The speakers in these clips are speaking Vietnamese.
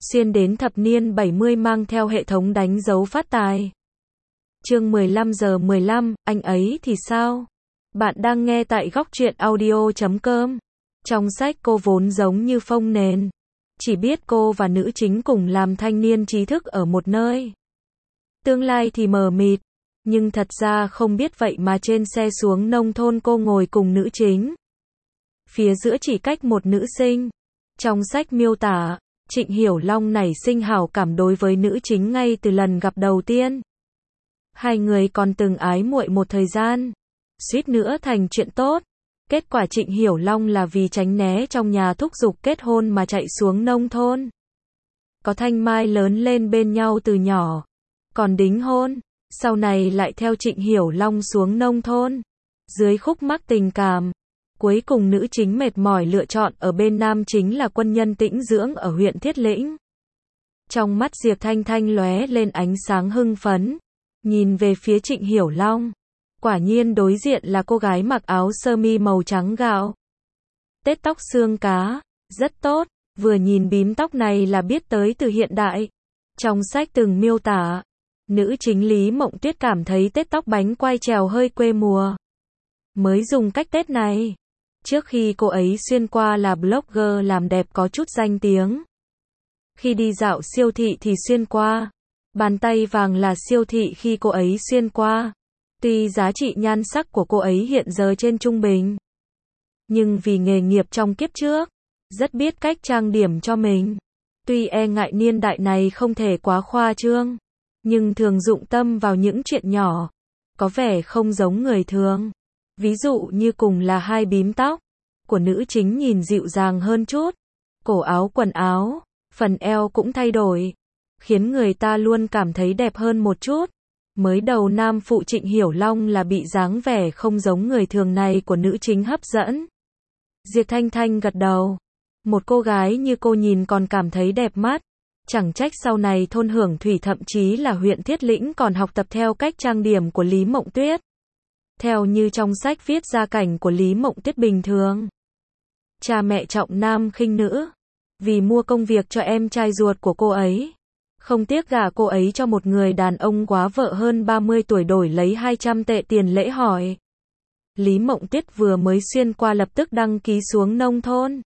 xuyên đến thập niên 70 mang theo hệ thống đánh dấu phát tài. Chương 15 giờ 15, anh ấy thì sao? Bạn đang nghe tại góc truyện audio.com. Trong sách cô vốn giống như phông nền. Chỉ biết cô và nữ chính cùng làm thanh niên trí thức ở một nơi. Tương lai thì mờ mịt, nhưng thật ra không biết vậy mà trên xe xuống nông thôn cô ngồi cùng nữ chính. Phía giữa chỉ cách một nữ sinh. Trong sách miêu tả, Trịnh Hiểu Long nảy sinh hảo cảm đối với nữ chính ngay từ lần gặp đầu tiên. Hai người còn từng ái muội một thời gian, suýt nữa thành chuyện tốt. Kết quả Trịnh Hiểu Long là vì tránh né trong nhà thúc giục kết hôn mà chạy xuống nông thôn. Có thanh mai lớn lên bên nhau từ nhỏ, còn đính hôn, sau này lại theo Trịnh Hiểu Long xuống nông thôn. Dưới khúc mắc tình cảm, cuối cùng nữ chính mệt mỏi lựa chọn ở bên nam chính là quân nhân tĩnh dưỡng ở huyện Thiết Lĩnh. Trong mắt Diệp Thanh Thanh lóe lên ánh sáng hưng phấn, nhìn về phía Trịnh Hiểu Long. Quả nhiên đối diện là cô gái mặc áo sơ mi màu trắng gạo. Tết tóc xương cá, rất tốt, vừa nhìn bím tóc này là biết tới từ hiện đại. Trong sách từng miêu tả, nữ chính Lý Mộng Tuyết cảm thấy tết tóc bánh quai trèo hơi quê mùa. Mới dùng cách tết này. Trước khi cô ấy xuyên qua là blogger làm đẹp có chút danh tiếng. Khi đi dạo siêu thị thì xuyên qua. Bàn tay vàng là siêu thị khi cô ấy xuyên qua. Tuy giá trị nhan sắc của cô ấy hiện giờ trên trung bình, nhưng vì nghề nghiệp trong kiếp trước, rất biết cách trang điểm cho mình. Tuy e ngại niên đại này không thể quá khoa trương, nhưng thường dụng tâm vào những chuyện nhỏ, có vẻ không giống người thường. Ví dụ như cùng là hai bím tóc của nữ chính nhìn dịu dàng hơn chút, cổ áo quần áo, phần eo cũng thay đổi, khiến người ta luôn cảm thấy đẹp hơn một chút. Mới đầu nam phụ Trịnh Hiểu Long là bị dáng vẻ không giống người thường này của nữ chính hấp dẫn. Diệp Thanh Thanh gật đầu. Một cô gái như cô nhìn còn cảm thấy đẹp mắt. Chẳng trách sau này thôn Hưởng Thủy thậm chí là huyện Thiết Lĩnh còn học tập theo cách trang điểm của Lý Mộng Tuyết. Theo như trong sách viết gia cảnh của Lý Mộng Tuyết bình thường. Cha mẹ trọng nam khinh nữ. Vì mua công việc cho em trai ruột của cô ấy, không tiếc gả cô ấy cho một người đàn ông quá vợ hơn 30 tuổi đổi lấy 200 tệ tiền lễ hỏi. Lý Mộng Tuyết vừa mới xuyên qua lập tức đăng ký xuống nông thôn.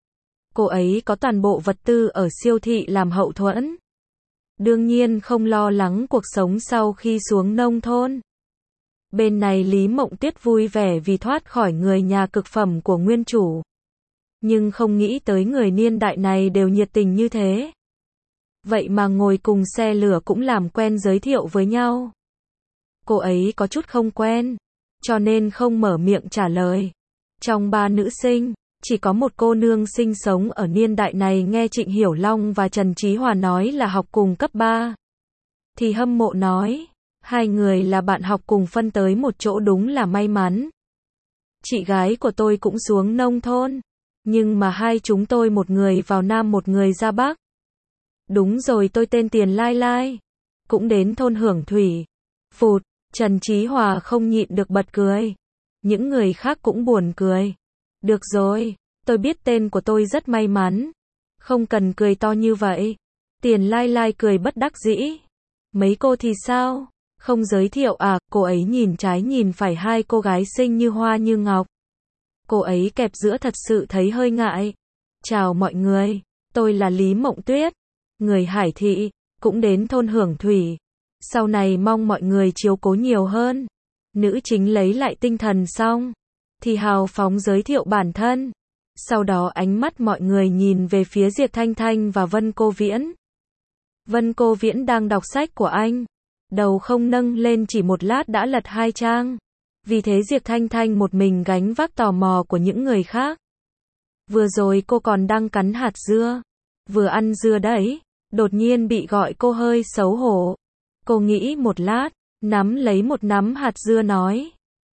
Cô ấy có toàn bộ vật tư ở siêu thị làm hậu thuẫn. Đương nhiên không lo lắng cuộc sống sau khi xuống nông thôn. Bên này Lý Mộng Tuyết vui vẻ vì thoát khỏi người nhà cực phẩm của nguyên chủ. Nhưng không nghĩ tới người niên đại này đều nhiệt tình như thế. Vậy mà ngồi cùng xe lửa cũng làm quen giới thiệu với nhau. Cô ấy có chút không quen, cho nên không mở miệng trả lời. Trong ba nữ sinh, chỉ có một cô nương sinh sống ở niên đại này nghe Trịnh Hiểu Long và Trần Chí Hòa nói là học cùng cấp 3. Thì hâm mộ nói, hai người là bạn học cùng phân tới một chỗ đúng là may mắn. Chị gái của tôi cũng xuống nông thôn, nhưng mà hai chúng tôi một người vào Nam một người ra Bắc. Đúng rồi, tôi tên Tiền Lai Lai, cũng đến thôn Hưởng Thủy. Phụt, Trần Chí Hòa không nhịn được bật cười. Những người khác cũng buồn cười. Được rồi, tôi biết tên của tôi rất may mắn. Không cần cười to như vậy. Tiền Lai Lai cười bất đắc dĩ. Mấy cô thì sao? Không giới thiệu à? Cô ấy nhìn trái nhìn phải hai cô gái xinh như hoa như ngọc. Cô ấy kẹp giữa thật sự thấy hơi ngại. Chào mọi người, tôi là Lý Mộng Tuyết. Người Hải Thị, cũng đến thôn Hưởng Thủy. Sau này mong mọi người chiếu cố nhiều hơn. Nữ chính lấy lại tinh thần xong, thì hào phóng giới thiệu bản thân. Sau đó ánh mắt mọi người nhìn về phía Diệp Thanh Thanh và Vân Cô Viễn. Vân Cô Viễn đang đọc sách của anh. Đầu không nâng lên chỉ một lát đã lật 2 trang. Vì thế Diệp Thanh Thanh một mình gánh vác tò mò của những người khác. Vừa rồi cô còn đang cắn hạt dưa. Vừa ăn dưa đấy. Đột nhiên bị gọi cô hơi xấu hổ. Cô nghĩ một lát, nắm lấy một nắm hạt dưa nói.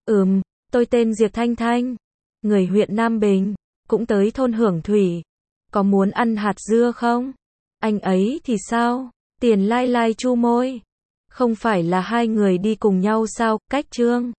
Tôi tên Diệp Thanh Thanh. Người huyện Nam Bình, cũng tới thôn Hưởng Thủy. Có muốn ăn hạt dưa không? Anh ấy thì sao? Tiền Lai Lai chu môi. Không phải là hai người đi cùng nhau sao? Cách Trương